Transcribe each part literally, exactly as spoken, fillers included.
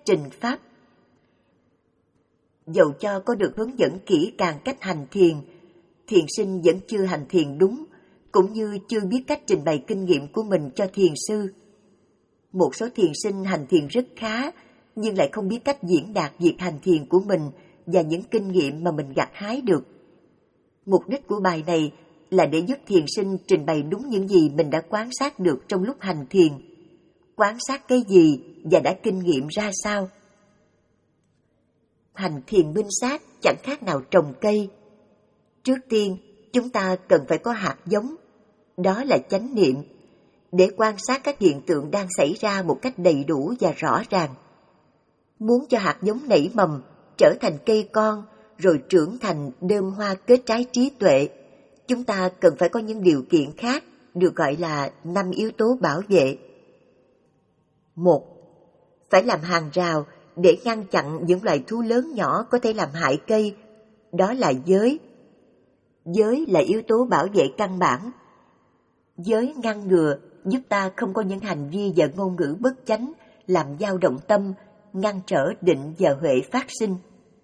trình pháp. Dầu cho có được hướng dẫn kỹ càng cách hành thiền, thiền sinh vẫn chưa hành thiền đúng, cũng như chưa biết cách trình bày kinh nghiệm của mình cho thiền sư. Một số thiền sinh hành thiền rất khá, nhưng lại không biết cách diễn đạt việc hành thiền của mình và những kinh nghiệm mà mình gặt hái được. Mục đích của bài này là để giúp thiền sinh trình bày đúng những gì mình đã quan sát được trong lúc hành thiền. Quan sát cái gì và đã kinh nghiệm ra sao? Hành thiền minh sát chẳng khác nào trồng cây. Trước tiên, chúng ta cần phải có hạt giống, đó là chánh niệm, để quan sát các hiện tượng đang xảy ra một cách đầy đủ và rõ ràng. Muốn cho hạt giống nảy mầm, trở thành cây con, rồi trưởng thành đơm hoa kết trái trí tuệ, chúng ta cần phải có những điều kiện khác, được gọi là năm yếu tố bảo vệ. Một, phải làm hàng rào để ngăn chặn những loài thú lớn nhỏ có thể làm hại cây, đó là giới. Giới là yếu tố bảo vệ căn bản. Giới ngăn ngừa giúp ta không có những hành vi và ngôn ngữ bất chánh, làm dao động tâm, ngăn trở định và huệ phát sinh.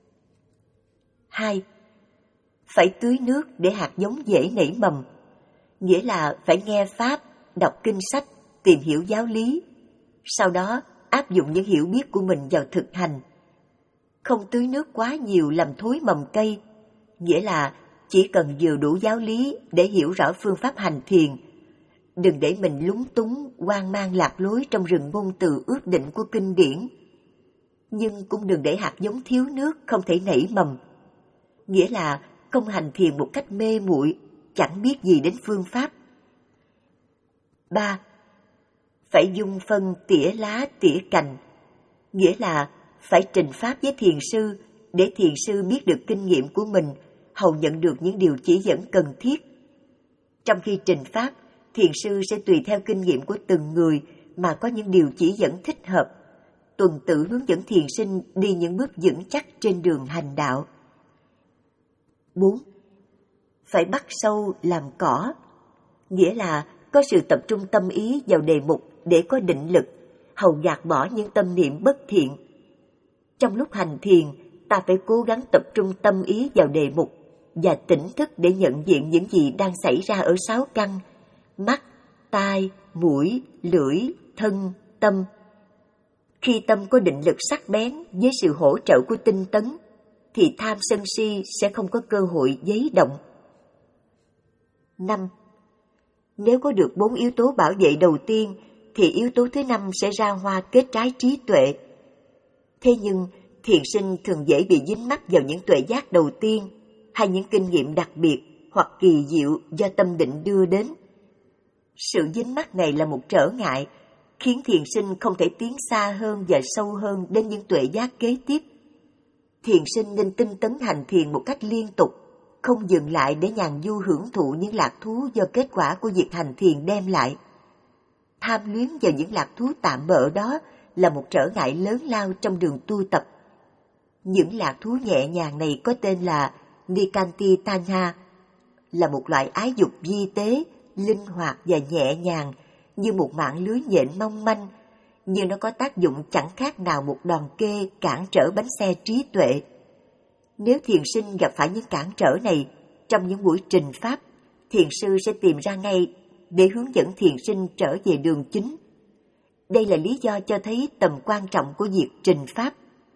Hai, phải tưới nước để hạt giống dễ nảy mầm, nghĩa là phải nghe pháp, đọc kinh sách, tìm hiểu giáo lý, sau đó áp dụng những hiểu biết của mình vào thực hành. Không tưới nước quá nhiều làm thối mầm cây, nghĩa là chỉ cần vừa đủ giáo lý để hiểu rõ phương pháp hành thiền. Đừng để mình lúng túng, hoang mang lạc lối trong rừng ngôn từ ước định của kinh điển. Nhưng cũng đừng để hạt giống thiếu nước không thể nảy mầm, nghĩa là không hành thiền một cách mê muội, chẳng biết gì đến phương pháp. Ba, phải dung phân tỉa lá tỉa cành, nghĩa là phải trình pháp với thiền sư để thiền sư biết được kinh nghiệm của mình, hầu nhận được những điều chỉ dẫn cần thiết. Trong khi trình pháp, thiền sư sẽ tùy theo kinh nghiệm của từng người mà có những điều chỉ dẫn thích hợp, tuần tự hướng dẫn thiền sinh đi những bước vững chắc trên đường hành đạo. Bốn, phải bắt sâu làm cỏ, nghĩa là có sự tập trung tâm ý vào đề mục để có định lực, hầu gạt bỏ những tâm niệm bất thiện. Trong lúc hành thiền, ta phải cố gắng tập trung tâm ý vào đề mục và tỉnh thức để nhận diện những gì đang xảy ra ở sáu căn: mắt, tai, mũi, lưỡi, thân, tâm. Khi tâm có định lực sắc bén với sự hỗ trợ của tinh tấn, thì tham sân si sẽ không có cơ hội giấy động. Năm, nếu có được bốn yếu tố bảo vệ đầu tiên, thì yếu tố thứ năm sẽ ra hoa kết trái trí tuệ. Thế nhưng, thiền sinh thường dễ bị dính mắc vào những tuệ giác đầu tiên, hay những kinh nghiệm đặc biệt hoặc kỳ diệu do tâm định đưa đến. Sự dính mắc này là một trở ngại, khiến thiền sinh không thể tiến xa hơn và sâu hơn đến những tuệ giác kế tiếp. Thiền sinh nên tinh tấn hành thiền một cách liên tục, không dừng lại để nhàn du hưởng thụ những lạc thú do kết quả của việc hành thiền đem lại. Tham luyến vào những lạc thú tạm bợ đó là một trở ngại lớn lao trong đường tu tập. Những lạc thú nhẹ nhàng này có tên là Nikanti Tanha, là một loại ái dục vi tế, linh hoạt và nhẹ nhàng, như một mạng lưới nhện mong manh, nhưng nó có tác dụng chẳng khác nào một đòn kê cản trở bánh xe trí tuệ. Nếu thiền sinh gặp phải những cản trở này, trong những buổi trình pháp, thiền sư sẽ tìm ra ngay để hướng dẫn thiền sinh trở về đường chính. Đây là lý do cho thấy tầm quan trọng của việc trình pháp.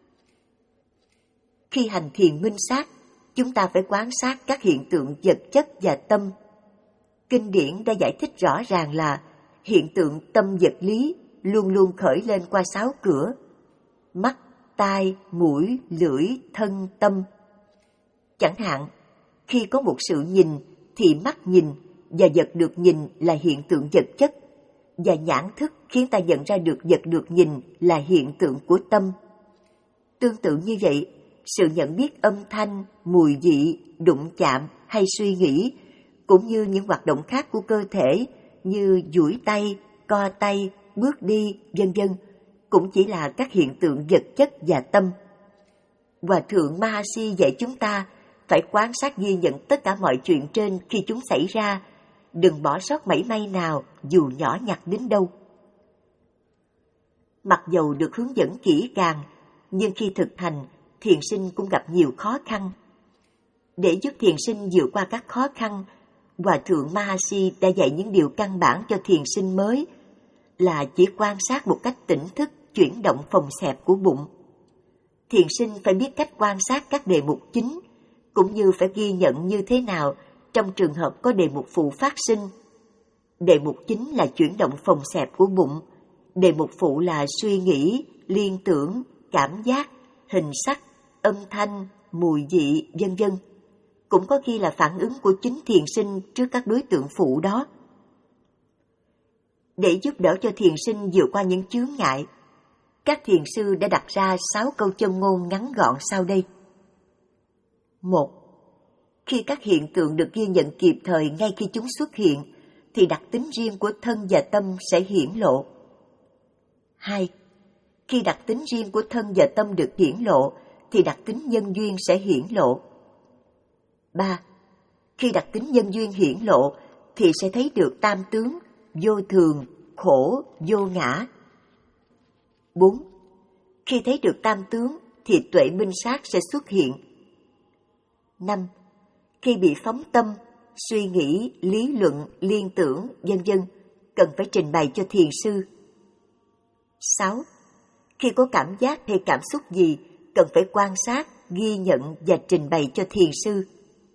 Khi hành thiền minh sát, chúng ta phải quan sát các hiện tượng vật chất và tâm. Kinh điển đã giải thích rõ ràng là hiện tượng tâm vật lý luôn luôn khởi lên qua sáu cửa: mắt, tai, mũi, lưỡi, thân, tâm. Chẳng hạn, khi có một sự nhìn thì mắt nhìn, và vật được nhìn là hiện tượng vật chất, và nhãn thức khiến ta nhận ra được vật được nhìn là hiện tượng của tâm. Tương tự như vậy, sự nhận biết âm thanh, mùi vị, đụng chạm hay suy nghĩ, cũng như những hoạt động khác của cơ thể như duỗi tay, co tay, bước đi, vân vân, cũng chỉ là các hiện tượng vật chất và tâm. Hòa thượng Mahasi dạy chúng ta phải quan sát ghi nhận tất cả mọi chuyện trên khi chúng xảy ra, đừng bỏ sót mảy may nào dù nhỏ nhặt đến đâu. Mặc dầu được hướng dẫn kỹ càng, nhưng khi thực hành, thiền sinh cũng gặp nhiều khó khăn. Để giúp thiền sinh vượt qua các khó khăn, Hòa thượng Mahasi đã dạy những điều căn bản cho thiền sinh mới là chỉ quan sát một cách tỉnh thức chuyển động phòng xẹp của bụng. Thiền sinh phải biết cách quan sát các đề mục chính, cũng như phải ghi nhận như thế nào trong trường hợp có đề mục phụ phát sinh. Đề mục chính là chuyển động phòng xẹp của bụng, đề mục phụ là suy nghĩ, liên tưởng, cảm giác, hình sắc, âm thanh, mùi vị, vân vân. Cũng có khi là phản ứng của chính thiền sinh trước các đối tượng phụ đó. Để giúp đỡ cho thiền sinh vượt qua những chướng ngại, các thiền sư đã đặt ra sáu câu châm ngôn ngắn gọn sau đây. Một. Khi các hiện tượng được ghi nhận kịp thời ngay khi chúng xuất hiện, thì đặc tính riêng của thân và tâm sẽ hiển lộ. Hai. Khi đặc tính riêng của thân và tâm được hiển lộ, thì đặc tính nhân duyên sẽ hiển lộ. Ba. Khi đặc tính nhân duyên hiển lộ, thì sẽ thấy được tam tướng, vô thường, khổ, vô ngã. Bốn. Khi thấy được tam tướng, thì tuệ minh sát sẽ xuất hiện. Năm. Khi bị phóng tâm, suy nghĩ, lý luận, liên tưởng, vân vân, cần phải trình bày cho thiền sư. Sáu. Khi có cảm giác hay cảm xúc gì, cần phải quan sát, ghi nhận và trình bày cho thiền sư.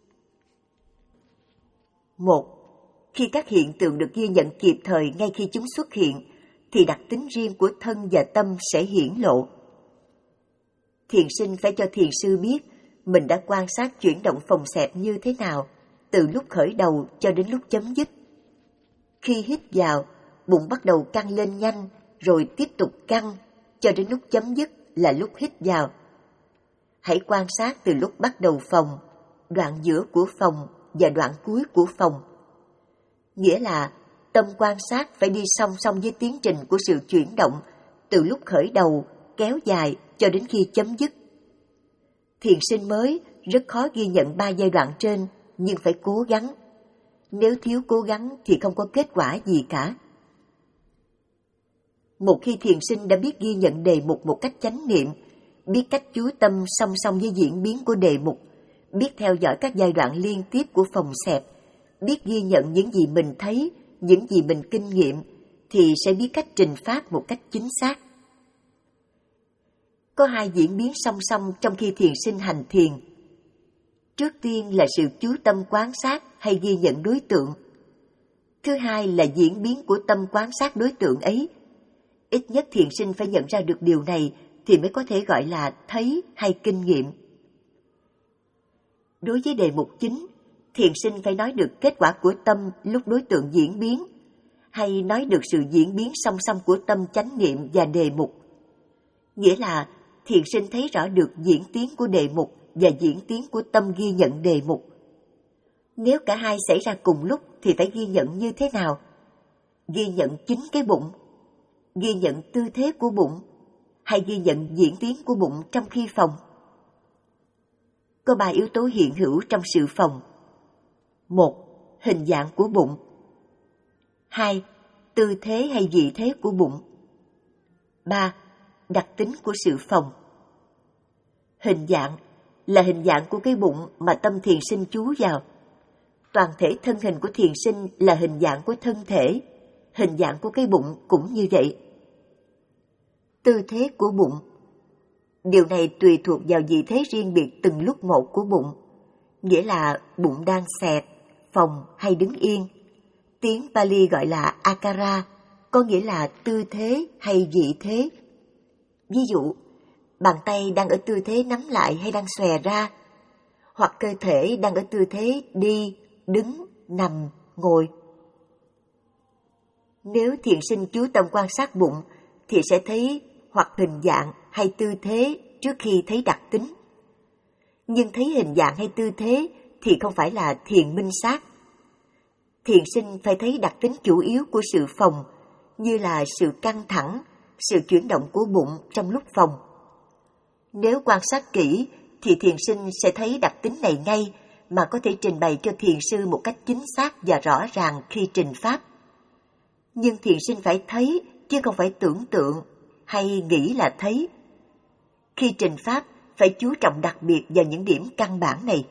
Một. Khi các hiện tượng được ghi nhận kịp thời ngay khi chúng xuất hiện, thì đặc tính riêng của thân và tâm sẽ hiển lộ. Thiền sinh phải cho thiền sư biết mình đã quan sát chuyển động phòng xẹp như thế nào, từ lúc khởi đầu cho đến lúc chấm dứt. Khi hít vào, bụng bắt đầu căng lên nhanh, rồi tiếp tục căng, cho đến lúc chấm dứt là lúc hít vào. Hãy quan sát từ lúc bắt đầu phòng, đoạn giữa của phòng và đoạn cuối của phòng. Nghĩa là tâm quan sát phải đi song song với tiến trình của sự chuyển động, từ lúc khởi đầu, kéo dài cho đến khi chấm dứt. Thiền sinh mới rất khó ghi nhận ba giai đoạn trên, nhưng phải cố gắng. Nếu thiếu cố gắng thì không có kết quả gì cả. Một khi thiền sinh đã biết ghi nhận đề mục một cách chánh niệm, biết cách chú tâm song song với diễn biến của đề mục, biết theo dõi các giai đoạn liên tiếp của phòng xẹp, biết ghi nhận những gì mình thấy, những gì mình kinh nghiệm, thì sẽ biết cách trình pháp một cách chính xác. Có hai diễn biến song song trong khi thiền sinh hành thiền. Trước tiên là sự chú tâm quan sát hay ghi nhận đối tượng. Thứ hai là diễn biến của tâm quan sát đối tượng ấy. Ít nhất thiền sinh phải nhận ra được điều này thì mới có thể gọi là thấy hay kinh nghiệm. Đối với đề mục chính, thiền sinh phải nói được kết quả của tâm lúc đối tượng diễn biến, hay nói được sự diễn biến song song của tâm chánh niệm và đề mục. Nghĩa là thiền sinh thấy rõ được diễn tiến của đề mục và diễn tiến của tâm ghi nhận đề mục. Nếu cả hai xảy ra cùng lúc thì phải ghi nhận như thế nào? Ghi nhận chính cái bụng, ghi nhận tư thế của bụng, hay ghi nhận diễn tiến của bụng trong khi phòng? Có ba yếu tố hiện hữu trong sự phòng. Một, hình dạng của bụng. Hai, tư thế hay vị thế của bụng. Ba, đặc tính của sự phòng. Hình dạng là hình dạng của cái bụng mà tâm thiền sinh chú vào. Toàn thể thân hình của thiền sinh là hình dạng của thân thể, hình dạng của cái bụng cũng như vậy. Tư thế của bụng. Điều này tùy thuộc vào vị thế riêng biệt từng lúc một của bụng, nghĩa là bụng đang xẹp, phồng hay đứng yên. Tiếng Pali gọi là akara, có nghĩa là tư thế hay vị thế. Ví dụ, bàn tay đang ở tư thế nắm lại hay đang xòe ra, hoặc cơ thể đang ở tư thế đi, đứng, nằm, ngồi. Nếu thiền sinh chú tâm quan sát bụng, thì sẽ thấy hoặc hình dạng hay tư thế trước khi thấy đặc tính. Nhưng thấy hình dạng hay tư thế thì không phải là thiền minh sát. Thiền sinh phải thấy đặc tính chủ yếu của sự phòng, như là sự căng thẳng, sự chuyển động của bụng trong lúc phòng. Nếu quan sát kỹ, thì thiền sinh sẽ thấy đặc tính này ngay mà có thể trình bày cho thiền sư một cách chính xác và rõ ràng khi trình pháp. Nhưng thiền sinh phải thấy, chứ không phải tưởng tượng hay nghĩ là thấy. Khi trình pháp, phải chú trọng đặc biệt vào những điểm căn bản này.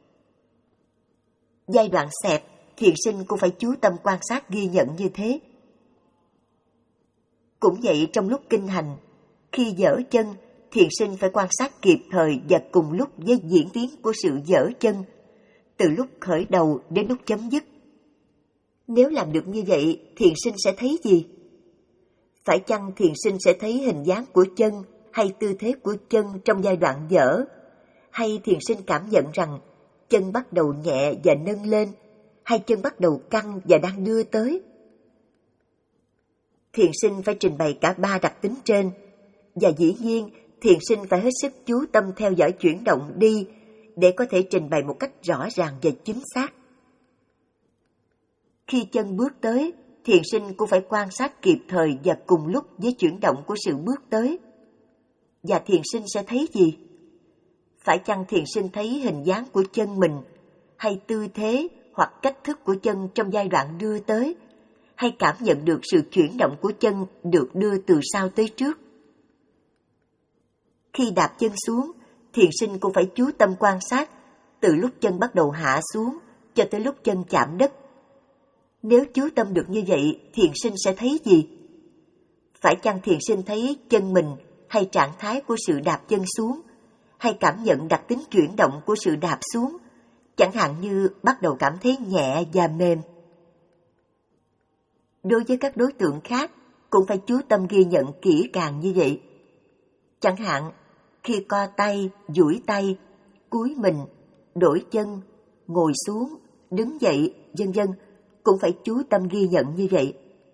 Giai đoạn xẹp, thiền sinh cũng phải chú tâm quan sát ghi nhận như thế. Cũng vậy trong lúc kinh hành, khi dở chân, thiền sinh phải quan sát kịp thời và cùng lúc với diễn tiến của sự dở chân, từ lúc khởi đầu đến lúc chấm dứt. Nếu làm được như vậy, thiền sinh sẽ thấy gì? Phải chăng thiền sinh sẽ thấy hình dáng của chân hay tư thế của chân trong giai đoạn dở? Hay thiền sinh cảm nhận rằng chân bắt đầu nhẹ và nâng lên, hay chân bắt đầu căng và đang đưa tới? Thiền sinh phải trình bày cả ba đặc tính trên, và dĩ nhiên thiền sinh phải hết sức chú tâm theo dõi chuyển động đi để có thể trình bày một cách rõ ràng và chính xác. Khi chân bước tới, thiền sinh cũng phải quan sát kịp thời và cùng lúc với chuyển động của sự bước tới. Và thiền sinh sẽ thấy gì? Phải chăng thiền sinh thấy hình dáng của chân mình, hay tư thế hoặc cách thức của chân trong giai đoạn đưa tới, hay cảm nhận được sự chuyển động của chân được đưa từ sau tới trước? Khi đạp chân xuống, thiền sinh cũng phải chú tâm quan sát từ lúc chân bắt đầu hạ xuống cho tới lúc chân chạm đất. Nếu chú tâm được như vậy, thiền sinh sẽ thấy gì? Phải chăng thiền sinh thấy chân mình hay trạng thái của sự đạp chân xuống, hay cảm nhận đặc tính chuyển động của sự đạp xuống, chẳng hạn như bắt đầu cảm thấy nhẹ và mềm? Đối với các đối tượng khác, cũng phải chú tâm ghi nhận kỹ càng như vậy. Chẳng hạn, khi co tay, duỗi tay, cúi mình, đổi chân, ngồi xuống, đứng dậy, vân vân, cũng phải chú tâm ghi nhận như vậy.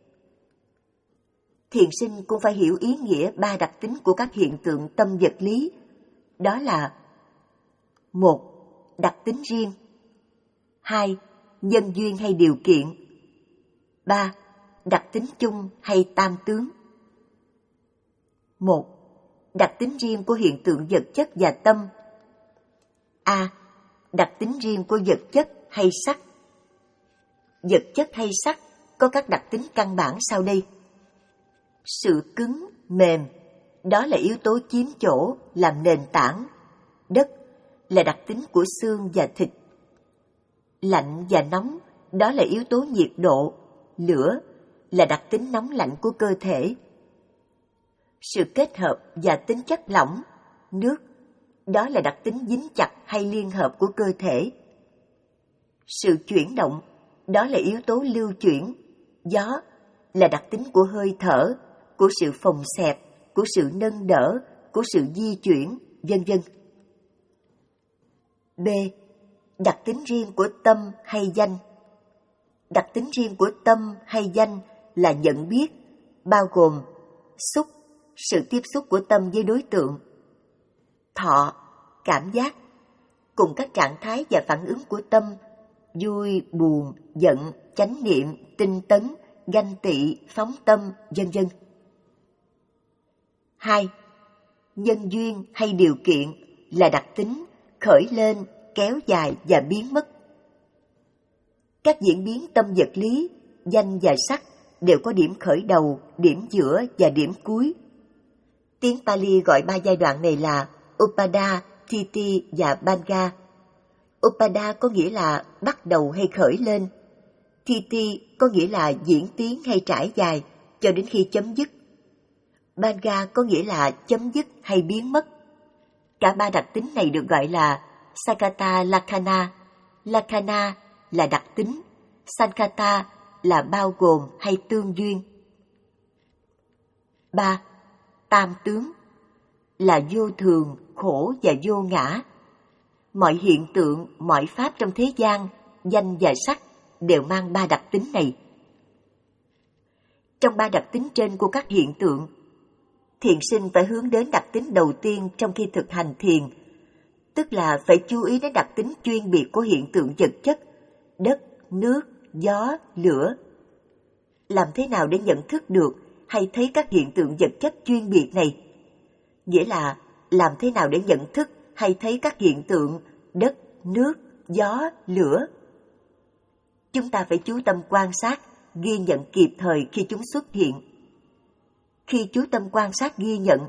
Thiền sinh cũng phải hiểu ý nghĩa ba đặc tính của các hiện tượng tâm vật lý. Đó là: một. Đặc tính riêng. Hai. Nhân duyên hay điều kiện. Ba. Đặc tính chung hay tam tướng. Một. Đặc tính riêng của hiện tượng vật chất và tâm. A. Đặc tính riêng của vật chất hay sắc. Vật chất hay sắc có các đặc tính căn bản sau đây. Sự cứng, mềm, đó là yếu tố chiếm chỗ làm nền tảng. Đất là đặc tính của xương và thịt. Lạnh và nóng, đó là yếu tố nhiệt độ. Lửa là đặc tính nóng lạnh của cơ thể. Sự kết hợp và tính chất lỏng, nước, đó là đặc tính dính chặt hay liên hợp của cơ thể. Sự chuyển động, đó là yếu tố lưu chuyển. Gió là đặc tính của hơi thở, của sự phồng xẹp, của sự nâng đỡ, của sự di chuyển, vân vân. B. Đặc tính riêng của tâm hay danh. Đặc tính riêng của tâm hay danh là nhận biết, bao gồm xúc, sự tiếp xúc của tâm với đối tượng, thọ, cảm giác, cùng các trạng thái và phản ứng của tâm, vui, buồn, giận, chánh niệm, tinh tấn, ganh tị, phóng tâm, vân vân. Hai. Nhân duyên hay điều kiện là đặc tính khởi lên, kéo dài và biến mất. Các diễn biến tâm vật lý, danh và sắc đều có điểm khởi đầu, điểm giữa và điểm cuối. Tiếng Pali gọi ba giai đoạn này là Upada, Thiti và Banga. Upada có nghĩa là bắt đầu hay khởi lên. Thiti có nghĩa là diễn tiến hay trải dài cho đến khi chấm dứt. Banga có nghĩa là chấm dứt hay biến mất. Cả ba đặc tính này được gọi là Sakata Lakkhana. Lakkhana là đặc tính, Sankata là bao gồm hay tương duyên. Ba. Tam tướng là vô thường, khổ và vô ngã. Mọi hiện tượng, mọi pháp trong thế gian, danh và sắc đều mang ba đặc tính này. Trong ba đặc tính trên của các hiện tượng, thiền sinh phải hướng đến đặc tính đầu tiên trong khi thực hành thiền, tức là phải chú ý đến đặc tính chuyên biệt của hiện tượng vật chất, đất, nước, gió, lửa. Làm thế nào để nhận thức được hay thấy các hiện tượng vật chất chuyên biệt này? Nghĩa là làm thế nào để nhận thức hay thấy các hiện tượng đất, nước, gió, lửa? Chúng ta phải chú tâm quan sát, ghi nhận kịp thời khi chúng xuất hiện. Khi chú tâm quan sát ghi nhận,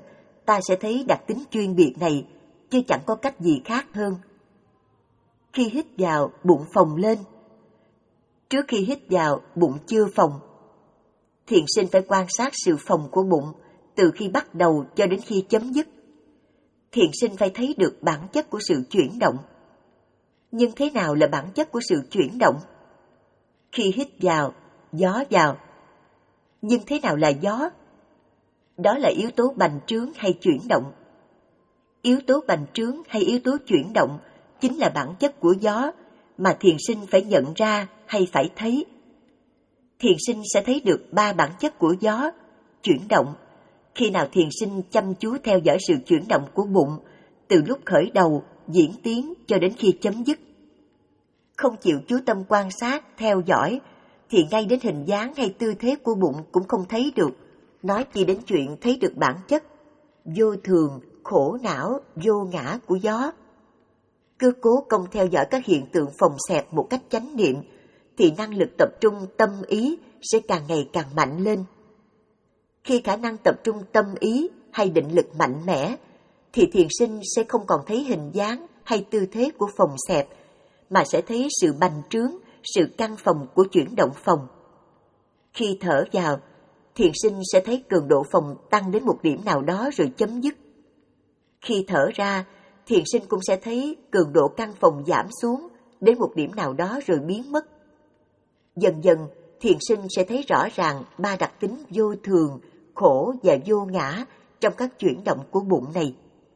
ta sẽ thấy đặc tính chuyên biệt này, chứ chẳng có cách gì khác hơn. Khi hít vào, bụng phồng lên. Trước khi hít vào, bụng chưa phồng. Thiền sinh phải quan sát sự phồng của bụng từ khi bắt đầu cho đến khi chấm dứt. Thiền sinh phải thấy được bản chất của sự chuyển động. Nhưng thế nào là bản chất của sự chuyển động? Khi hít vào, gió vào. Nhưng thế nào là gió? Đó là yếu tố bành trướng hay chuyển động. Yếu tố bành trướng hay yếu tố chuyển động chính là bản chất của gió mà thiền sinh phải nhận ra hay phải thấy. Thiền sinh sẽ thấy được ba bản chất của gió, chuyển động, khi nào thiền sinh chăm chú theo dõi sự chuyển động của bụng từ lúc khởi đầu, diễn tiến cho đến khi chấm dứt. Không chịu chú tâm quan sát, theo dõi, thì ngay đến hình dáng hay tư thế của bụng cũng không thấy được, nói chi đến chuyện thấy được bản chất, vô thường, khổ não, vô ngã của gió. Cứ cố công theo dõi các hiện tượng phồng xẹp một cách chánh niệm, thì năng lực tập trung tâm ý sẽ càng ngày càng mạnh lên. Khi khả năng tập trung tâm ý hay định lực mạnh mẽ, thì thiền sinh sẽ không còn thấy hình dáng hay tư thế của phồng xẹp, mà sẽ thấy sự bành trướng, sự căng phồng của chuyển động phồng. Khi thở vào, thiền sinh sẽ thấy cường độ phồng tăng đến một điểm nào đó rồi chấm dứt. Khi thở ra, thiền sinh cũng sẽ thấy cường độ căng phồng giảm xuống đến một điểm nào đó rồi biến mất. Dần dần, thiền sinh sẽ thấy rõ ràng ba đặc tính vô thường, khổ và vô ngã trong các chuyển động của bụng này.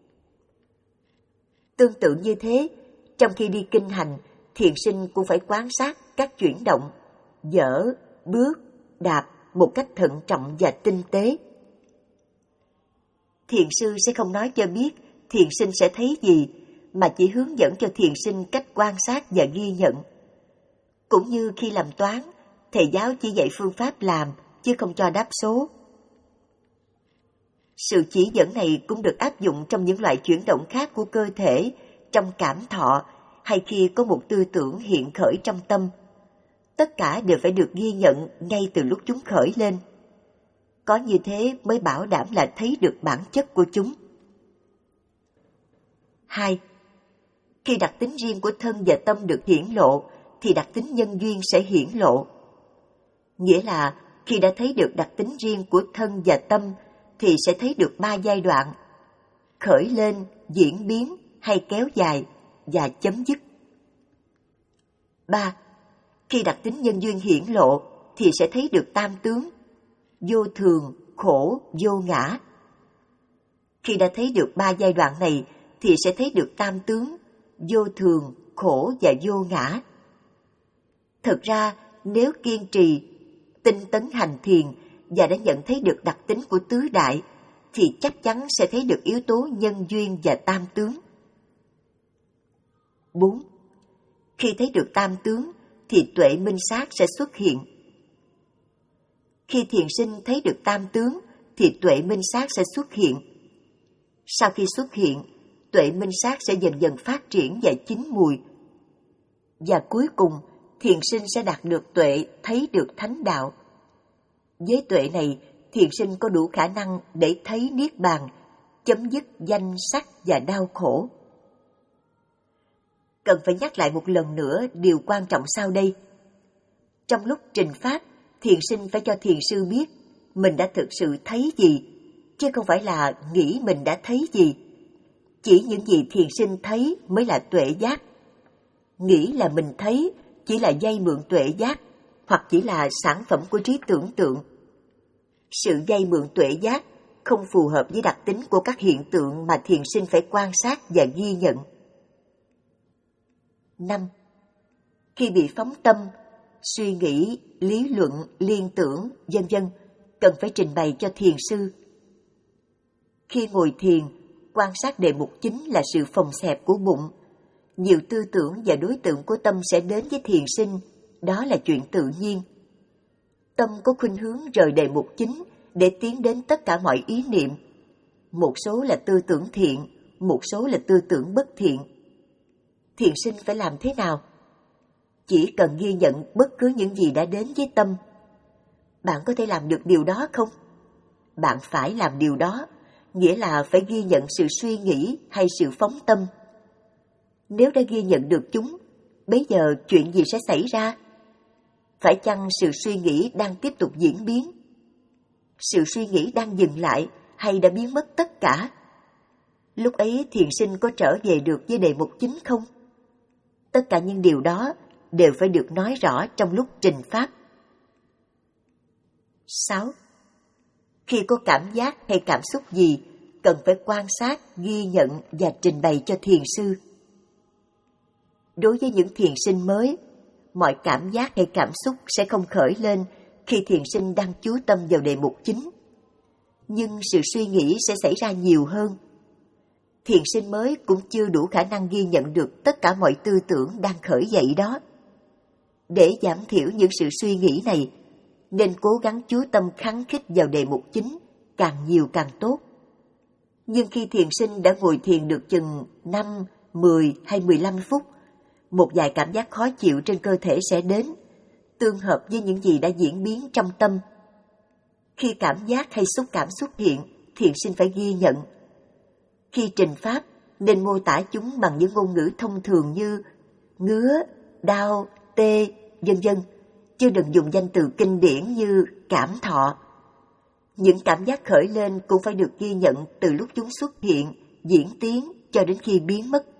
Tương tự như thế, trong khi đi kinh hành, thiền sinh cũng phải quan sát các chuyển động, dở, bước, đạp một cách thận trọng và tinh tế. Thiền sư sẽ không nói cho biết thiền sinh sẽ thấy gì, mà chỉ hướng dẫn cho thiền sinh cách quan sát và ghi nhận. Cũng như khi làm toán, thầy giáo chỉ dạy phương pháp làm, chứ không cho đáp số. Sự chỉ dẫn này cũng được áp dụng trong những loại chuyển động khác của cơ thể, trong cảm thọ, hay khi có một tư tưởng hiện khởi trong tâm. Tất cả đều phải được ghi nhận ngay từ lúc chúng khởi lên. Có như thế mới bảo đảm là thấy được bản chất của chúng. Hai. Khi đặc tính riêng của thân và tâm được hiển lộ, thì đặc tính nhân duyên sẽ hiển lộ. Nghĩa là khi đã thấy được đặc tính riêng của thân và tâm, thì sẽ thấy được ba giai đoạn: khởi lên, diễn biến hay kéo dài và chấm dứt. Ba. Khi đặc tính nhân duyên hiển lộ, thì sẽ thấy được tam tướng: vô thường, khổ, vô ngã. Khi đã thấy được ba giai đoạn này, thì sẽ thấy được tam tướng: vô thường, khổ và vô ngã. Thực ra, nếu kiên trì, tinh tấn hành thiền và đã nhận thấy được đặc tính của tứ đại, thì chắc chắn sẽ thấy được yếu tố nhân duyên và tam tướng. Bốn. Khi thấy được tam tướng, thì tuệ minh sát sẽ xuất hiện. Khi thiền sinh thấy được tam tướng, thì tuệ minh sát sẽ xuất hiện. Sau khi xuất hiện, tuệ minh sát sẽ dần dần phát triển và chín mùi. Và cuối cùng, thiền sinh sẽ đạt được tuệ thấy được thánh đạo. Với tuệ này, thiền sinh có đủ khả năng để thấy niết bàn, chấm dứt danh sắc và đau khổ. Cần phải nhắc lại một lần nữa điều quan trọng sau đây. Trong lúc trình pháp, thiền sinh phải cho thiền sư biết mình đã thực sự thấy gì, chứ không phải là nghĩ mình đã thấy gì. Chỉ những gì thiền sinh thấy mới là tuệ giác. Nghĩ là mình thấy chỉ là vay mượn tuệ giác, hoặc chỉ là sản phẩm của trí tưởng tượng. Sự vay mượn tuệ giác không phù hợp với đặc tính của các hiện tượng mà thiền sinh phải quan sát và ghi nhận. Năm. Khi bị phóng tâm, suy nghĩ, lý luận, liên tưởng, vân vân, cần phải trình bày cho thiền sư. Khi ngồi thiền, quan sát đề mục chính là sự phồng xẹp của bụng. Nhiều tư tưởng và đối tượng của tâm sẽ đến với thiền sinh, đó là chuyện tự nhiên. Tâm có khuynh hướng rời đề mục chính để tiến đến tất cả mọi ý niệm. Một số là tư tưởng thiện, một số là tư tưởng bất thiện. Thiền sinh phải làm thế nào? Chỉ cần ghi nhận bất cứ những gì đã đến với tâm. Bạn có thể làm được điều đó không? Bạn phải làm điều đó, nghĩa là phải ghi nhận sự suy nghĩ hay sự phóng tâm. Nếu đã ghi nhận được chúng, bấy giờ chuyện gì sẽ xảy ra? Phải chăng sự suy nghĩ đang tiếp tục diễn biến? Sự suy nghĩ đang dừng lại hay đã biến mất tất cả? Lúc ấy thiền sinh có trở về được với đề mục chính không? Tất cả những điều đó đều phải được nói rõ trong lúc trình pháp. sáu. Khi có cảm giác hay cảm xúc gì, cần phải quan sát, ghi nhận và trình bày cho thiền sư. Đối với những thiền sinh mới, mọi cảm giác hay cảm xúc sẽ không khởi lên khi thiền sinh đang chú tâm vào đề mục chính. Nhưng sự suy nghĩ sẽ xảy ra nhiều hơn. Thiền sinh mới cũng chưa đủ khả năng ghi nhận được tất cả mọi tư tưởng đang khởi dậy đó. Để giảm thiểu những sự suy nghĩ này, nên cố gắng chú tâm khắng khích vào đề mục chính, càng nhiều càng tốt. Nhưng khi thiền sinh đã ngồi thiền được chừng năm, mười hay mười lăm phút, một vài cảm giác khó chịu trên cơ thể sẽ đến, tương hợp với những gì đã diễn biến trong tâm. Khi cảm giác hay xúc cảm xuất hiện, thiền sinh phải ghi nhận. Khi trình pháp, nên mô tả chúng bằng những ngôn ngữ thông thường như ngứa, đau, tê, vân vân, chứ đừng dùng danh từ kinh điển như cảm thọ. Những cảm giác khởi lên cũng phải được ghi nhận từ lúc chúng xuất hiện, diễn tiến cho đến khi biến mất.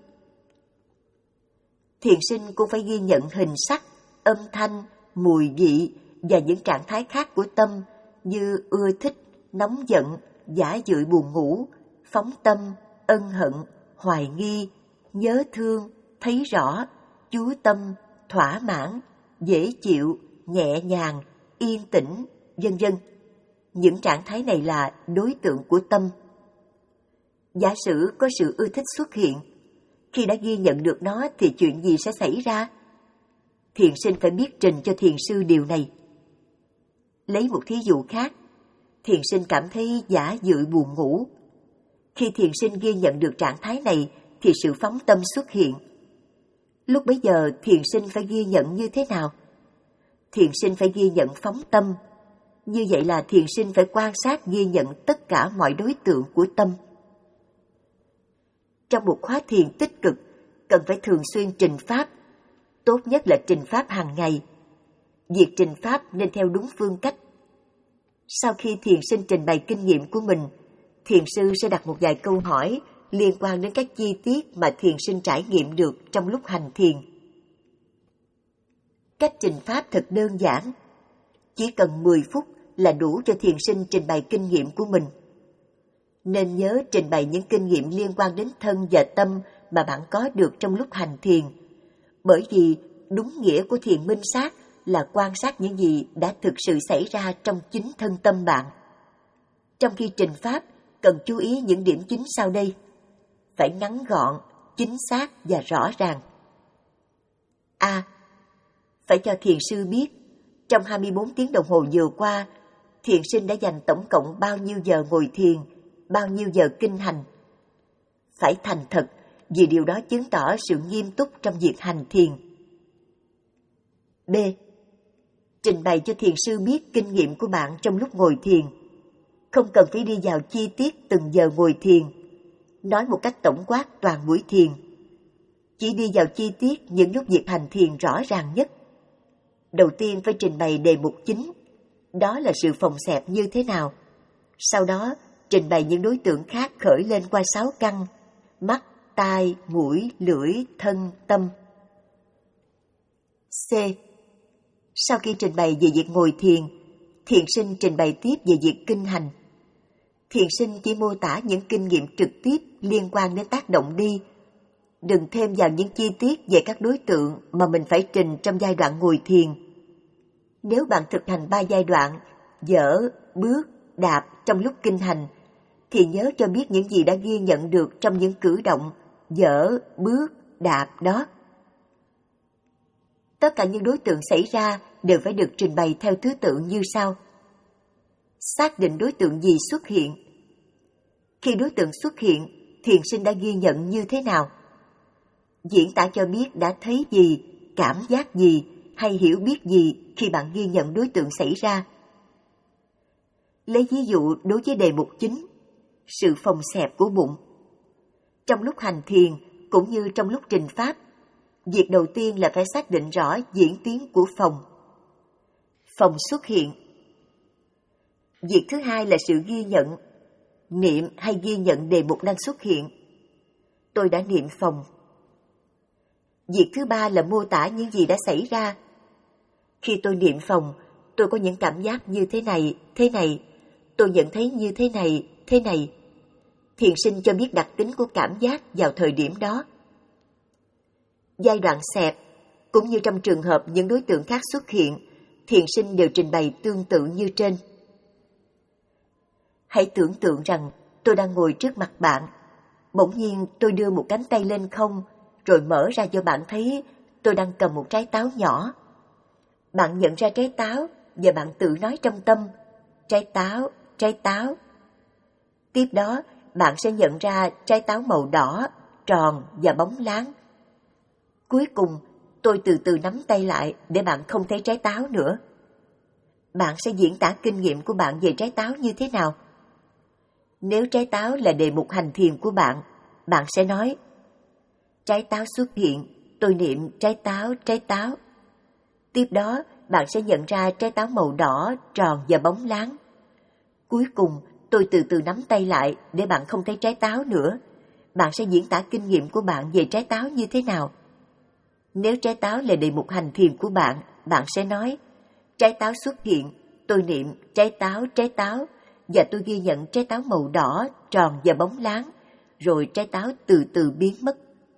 Thiền sinh cũng phải ghi nhận hình sắc, âm thanh, mùi vị và những trạng thái khác của tâm như ưa thích, nóng giận, giả dưỡi buồn ngủ, phóng tâm, ân hận, hoài nghi, nhớ thương, thấy rõ, chú tâm, thỏa mãn, dễ chịu, nhẹ nhàng, yên tĩnh, vân vân. Những trạng thái này là đối tượng của tâm. Giả sử có sự ưa thích xuất hiện, khi đã ghi nhận được nó thì chuyện gì sẽ xảy ra? Thiền sinh phải biết trình cho thiền sư điều này. Lấy một thí dụ khác, thiền sinh cảm thấy giả dưỡi buồn ngủ. Khi thiền sinh ghi nhận được trạng thái này thì sự phóng tâm xuất hiện. Lúc bấy giờ thiền sinh phải ghi nhận như thế nào? Thiền sinh phải ghi nhận phóng tâm. Như vậy là thiền sinh phải quan sát ghi nhận tất cả mọi đối tượng của tâm. Trong một khóa thiền tích cực, cần phải thường xuyên trình pháp. Tốt nhất là trình pháp hàng ngày. Việc trình pháp nên theo đúng phương cách. Sau khi thiền sinh trình bày kinh nghiệm của mình, thiền sư sẽ đặt một vài câu hỏi liên quan đến các chi tiết mà thiền sinh trải nghiệm được trong lúc hành thiền. Cách trình pháp thật đơn giản. Chỉ cần mười phút là đủ cho thiền sinh trình bày kinh nghiệm của mình. Nên nhớ trình bày những kinh nghiệm liên quan đến thân và tâm mà bạn có được trong lúc hành thiền. Bởi vì đúng nghĩa của thiền minh sát là quan sát những gì đã thực sự xảy ra trong chính thân tâm bạn. Trong khi trình pháp, cần chú ý những điểm chính sau đây. Phải ngắn gọn, chính xác và rõ ràng. A. Phải cho thiền sư biết, trong hai mươi bốn tiếng đồng hồ vừa qua, thiền sinh đã dành tổng cộng bao nhiêu giờ ngồi thiền, bao nhiêu giờ kinh hành. Phải thành thật, vì điều đó chứng tỏ sự nghiêm túc trong việc hành thiền. B. Trình bày cho thiền sư biết kinh nghiệm của bạn trong lúc ngồi thiền. Không cần phải đi vào chi tiết từng giờ ngồi thiền, nói một cách tổng quát toàn buổi thiền. Chỉ đi vào chi tiết những lúc việc hành thiền rõ ràng nhất. Đầu tiên phải trình bày đề mục chính, đó là sự phòng xẹp như thế nào. Sau đó, trình bày những đối tượng khác khởi lên qua sáu căn: mắt, tai, mũi, lưỡi, thân, tâm. C. Sau khi trình bày về việc ngồi thiền, thiền sinh trình bày tiếp về việc kinh hành. Thiền sinh chỉ mô tả những kinh nghiệm trực tiếp liên quan đến tác động đi. Đừng thêm vào những chi tiết về các đối tượng mà mình phải trình trong giai đoạn ngồi thiền. Nếu bạn thực hành ba giai đoạn, dở, bước, đạp trong lúc kinh hành, thì nhớ cho biết những gì đã ghi nhận được trong những cử động, dở, bước, đạp đó. Tất cả những đối tượng xảy ra đều phải được trình bày theo thứ tự như sau. Xác định đối tượng gì xuất hiện. Khi đối tượng xuất hiện, thiền sinh đã ghi nhận như thế nào? Diễn tả cho biết đã thấy gì, cảm giác gì hay hiểu biết gì khi bạn ghi nhận đối tượng xảy ra. Lấy ví dụ đối với đề mục chính, sự phồng xẹp của bụng. Trong lúc hành thiền cũng như trong lúc trình pháp, việc đầu tiên là phải xác định rõ diễn tiến của phồng. Phồng xuất hiện. Việc thứ hai là sự ghi nhận, niệm hay ghi nhận đề mục đang xuất hiện. Tôi đã niệm phồng. Việc thứ ba là mô tả những gì đã xảy ra. Khi tôi niệm phồng, tôi có những cảm giác như thế này, thế này. Tôi nhận thấy như thế này, thế này. Thiền sinh cho biết đặc tính của cảm giác vào thời điểm đó. Giai đoạn xẹp, cũng như trong trường hợp những đối tượng khác xuất hiện, thiền sinh đều trình bày tương tự như trên. Hãy tưởng tượng rằng tôi đang ngồi trước mặt bạn. Bỗng nhiên tôi đưa một cánh tay lên không, rồi mở ra cho bạn thấy tôi đang cầm một trái táo nhỏ. Bạn nhận ra trái táo và bạn tự nói trong tâm, trái táo, trái táo. Tiếp đó, bạn sẽ nhận ra trái táo màu đỏ, tròn và bóng láng. Cuối cùng, tôi từ từ nắm tay lại để bạn không thấy trái táo nữa. Bạn sẽ diễn tả kinh nghiệm của bạn về trái táo như thế nào? Nếu trái táo là đề mục hành thiền của bạn, bạn sẽ nói: trái táo xuất hiện, tôi niệm trái táo, trái táo. Tiếp đó, bạn sẽ nhận ra trái táo màu đỏ, tròn và bóng láng. Cuối cùng, tôi từ từ nắm tay lại để bạn không thấy trái táo nữa. Bạn sẽ diễn tả kinh nghiệm của bạn về trái táo như thế nào? Nếu trái táo là đề mục hành thiền của bạn, bạn sẽ nói: trái táo xuất hiện, tôi niệm trái táo, trái táo, và tôi ghi nhận trái táo màu đỏ, tròn và bóng láng, rồi trái táo từ từ biến mất.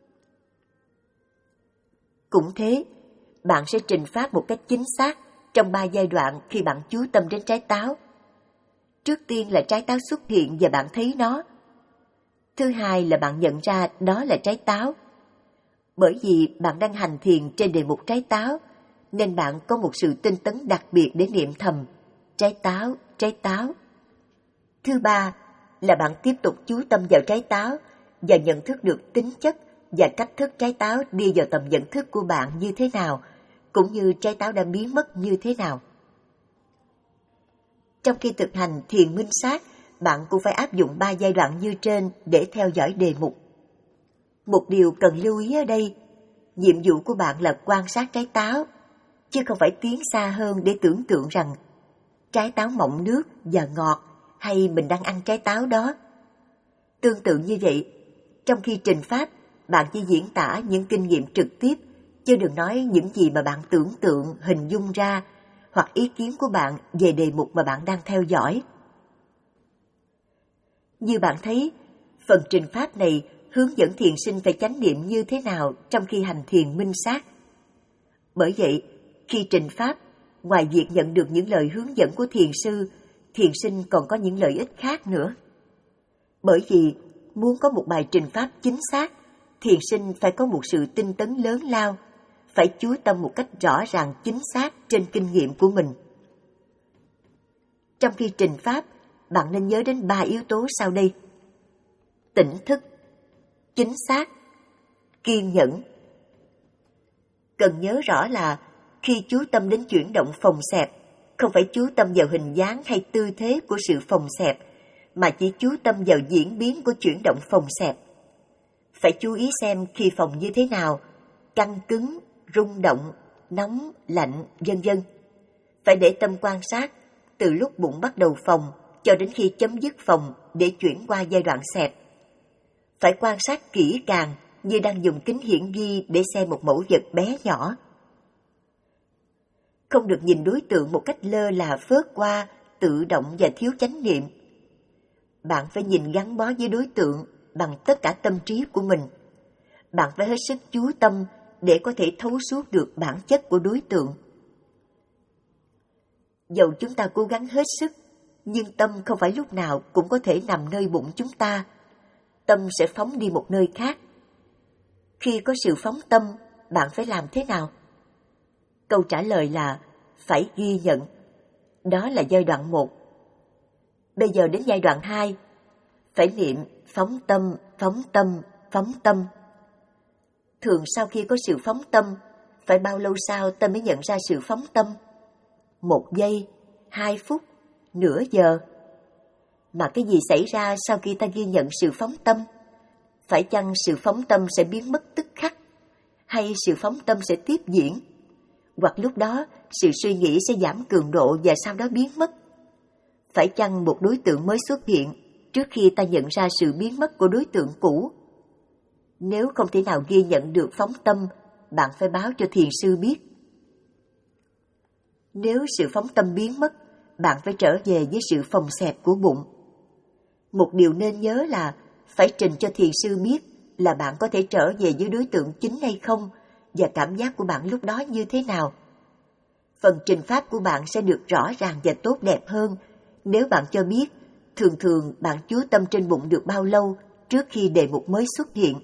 Cũng thế, bạn sẽ trình phát một cách chính xác trong ba giai đoạn khi bạn chú tâm đến trái táo. Trước tiên là trái táo xuất hiện và bạn thấy nó. Thứ hai là bạn nhận ra đó là trái táo. Bởi vì bạn đang hành thiền trên đề mục trái táo, nên bạn có một sự tinh tấn đặc biệt để niệm thầm trái táo, trái táo. Thứ ba là bạn tiếp tục chú tâm vào trái táo và nhận thức được tính chất và cách thức trái táo đi vào tầm nhận thức của bạn như thế nào, cũng như trái táo đã biến mất như thế nào. Trong khi thực hành thiền minh sát, bạn cũng phải áp dụng ba giai đoạn như trên để theo dõi đề mục. Một điều cần lưu ý ở đây, nhiệm vụ của bạn là quan sát trái táo, chứ không phải tiến xa hơn để tưởng tượng rằng trái táo mọng nước và ngọt, hay mình đang ăn trái táo đó. Tương tự như vậy, trong khi trình pháp, bạn chỉ diễn tả những kinh nghiệm trực tiếp, chứ đừng nói những gì mà bạn tưởng tượng, hình dung ra, hoặc ý kiến của bạn về đề mục mà bạn đang theo dõi. Như bạn thấy, phần trình pháp này hướng dẫn thiền sinh phải chánh niệm như thế nào trong khi hành thiền minh sát. Bởi vậy, khi trình pháp, ngoài việc nhận được những lời hướng dẫn của thiền sư, thiền sinh còn có những lợi ích khác nữa. Bởi vì, muốn có một bài trình pháp chính xác, thiền sinh phải có một sự tinh tấn lớn lao, phải chú tâm một cách rõ ràng chính xác trên kinh nghiệm của mình. Trong khi trình pháp, bạn nên nhớ đến ba yếu tố sau đây: tỉnh thức, chính xác, kiên nhẫn. Cần nhớ rõ là khi chú tâm đến chuyển động phồng xẹp, không phải chú tâm vào hình dáng hay tư thế của sự phồng xẹp, mà chỉ chú tâm vào diễn biến của chuyển động phồng xẹp. Phải chú ý xem khi phồng như thế nào, căng cứng, rung động, nóng, lạnh, vân vân. Phải để tâm quan sát từ lúc bụng bắt đầu phồng cho đến khi chấm dứt phồng để chuyển qua giai đoạn xẹp. Phải quan sát kỹ càng như đang dùng kính hiển vi để xem một mẫu vật bé nhỏ. Không được nhìn đối tượng một cách lơ là phớt qua, tự động và thiếu chánh niệm. Bạn phải nhìn gắn bó với đối tượng bằng tất cả tâm trí của mình. Bạn phải hết sức chú tâm để có thể thấu suốt được bản chất của đối tượng. Dầu chúng ta cố gắng hết sức, nhưng tâm không phải lúc nào cũng có thể nằm nơi bụng chúng ta. Tâm sẽ phóng đi một nơi khác. Khi có sự phóng tâm, bạn phải làm thế nào? Câu trả lời là phải ghi nhận. Đó là giai đoạn một. Bây giờ đến giai đoạn hai. Phải niệm phóng tâm, phóng tâm, phóng tâm. Thường sau khi có sự phóng tâm, phải bao lâu sau ta mới nhận ra sự phóng tâm? Một giây, hai phút, nửa giờ. Mà cái gì xảy ra sau khi ta ghi nhận sự phóng tâm? Phải chăng sự phóng tâm sẽ biến mất tức khắc? Hay sự phóng tâm sẽ tiếp diễn? Hoặc lúc đó sự suy nghĩ sẽ giảm cường độ và sau đó biến mất? Phải chăng một đối tượng mới xuất hiện trước khi ta nhận ra sự biến mất của đối tượng cũ? Nếu không thể nào ghi nhận được phóng tâm, bạn phải báo cho thiền sư biết. Nếu sự phóng tâm biến mất, bạn phải trở về với sự phồng xẹp của bụng. Một điều nên nhớ là phải trình cho thiền sư biết là bạn có thể trở về với đối tượng chính hay không và cảm giác của bạn lúc đó như thế nào. Phần trình pháp của bạn sẽ được rõ ràng và tốt đẹp hơn nếu bạn cho biết thường thường bạn chú tâm trên bụng được bao lâu trước khi đề mục mới xuất hiện.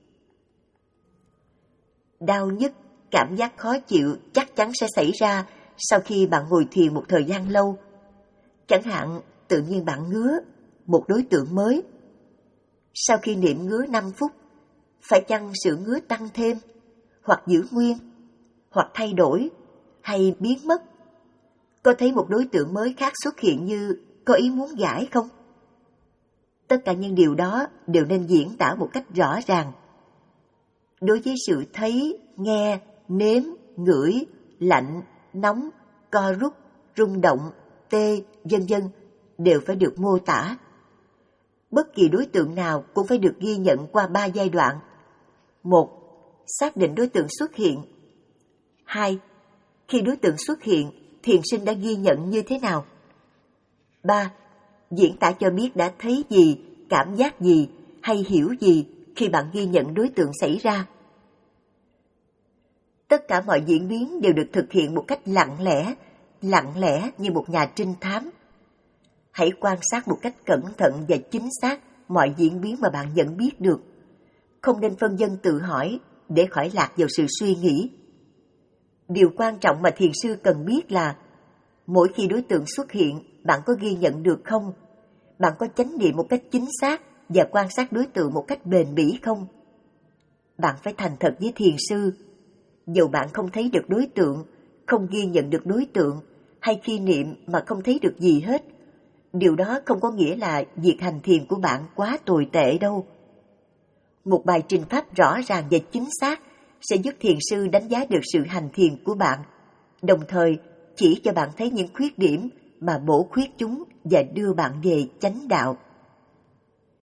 Đau nhức, cảm giác khó chịu chắc chắn sẽ xảy ra sau khi bạn ngồi thiền một thời gian lâu. Chẳng hạn, tự nhiên bạn ngứa, một đối tượng mới. Sau khi niệm ngứa năm phút, phải chăng sự ngứa tăng thêm, hoặc giữ nguyên, hoặc thay đổi, hay biến mất? Có thấy một đối tượng mới khác xuất hiện như có ý muốn giải không? Tất cả những điều đó đều nên diễn tả một cách rõ ràng. Đối với sự thấy, nghe, nếm, ngửi, lạnh, nóng, co rút, rung động, tê, vân vân đều phải được mô tả. Bất kỳ đối tượng nào cũng phải được ghi nhận qua ba giai đoạn. Một, xác định đối tượng xuất hiện. Hai, khi đối tượng xuất hiện, thiền sinh đã ghi nhận như thế nào. Ba, diễn tả cho biết đã thấy gì, cảm giác gì hay hiểu gì khi bạn ghi nhận đối tượng xảy ra. Tất cả mọi diễn biến đều được thực hiện một cách lặng lẽ, lặng lẽ như một nhà trinh thám. Hãy quan sát một cách cẩn thận và chính xác mọi diễn biến mà bạn nhận biết được. Không nên phân vân tự hỏi để khỏi lạc vào sự suy nghĩ. Điều quan trọng mà thiền sư cần biết là mỗi khi đối tượng xuất hiện, bạn có ghi nhận được không? Bạn có chánh niệm một cách chính xác và quan sát đối tượng một cách bền bỉ không? Bạn phải thành thật với thiền sư. Dầu bạn không thấy được đối tượng, không ghi nhận được đối tượng, hay khi niệm mà không thấy được gì hết, điều đó không có nghĩa là việc hành thiền của bạn quá tồi tệ đâu. Một bài trình pháp rõ ràng và chính xác sẽ giúp thiền sư đánh giá được sự hành thiền của bạn, đồng thời chỉ cho bạn thấy những khuyết điểm mà bổ khuyết chúng và đưa bạn về chánh đạo.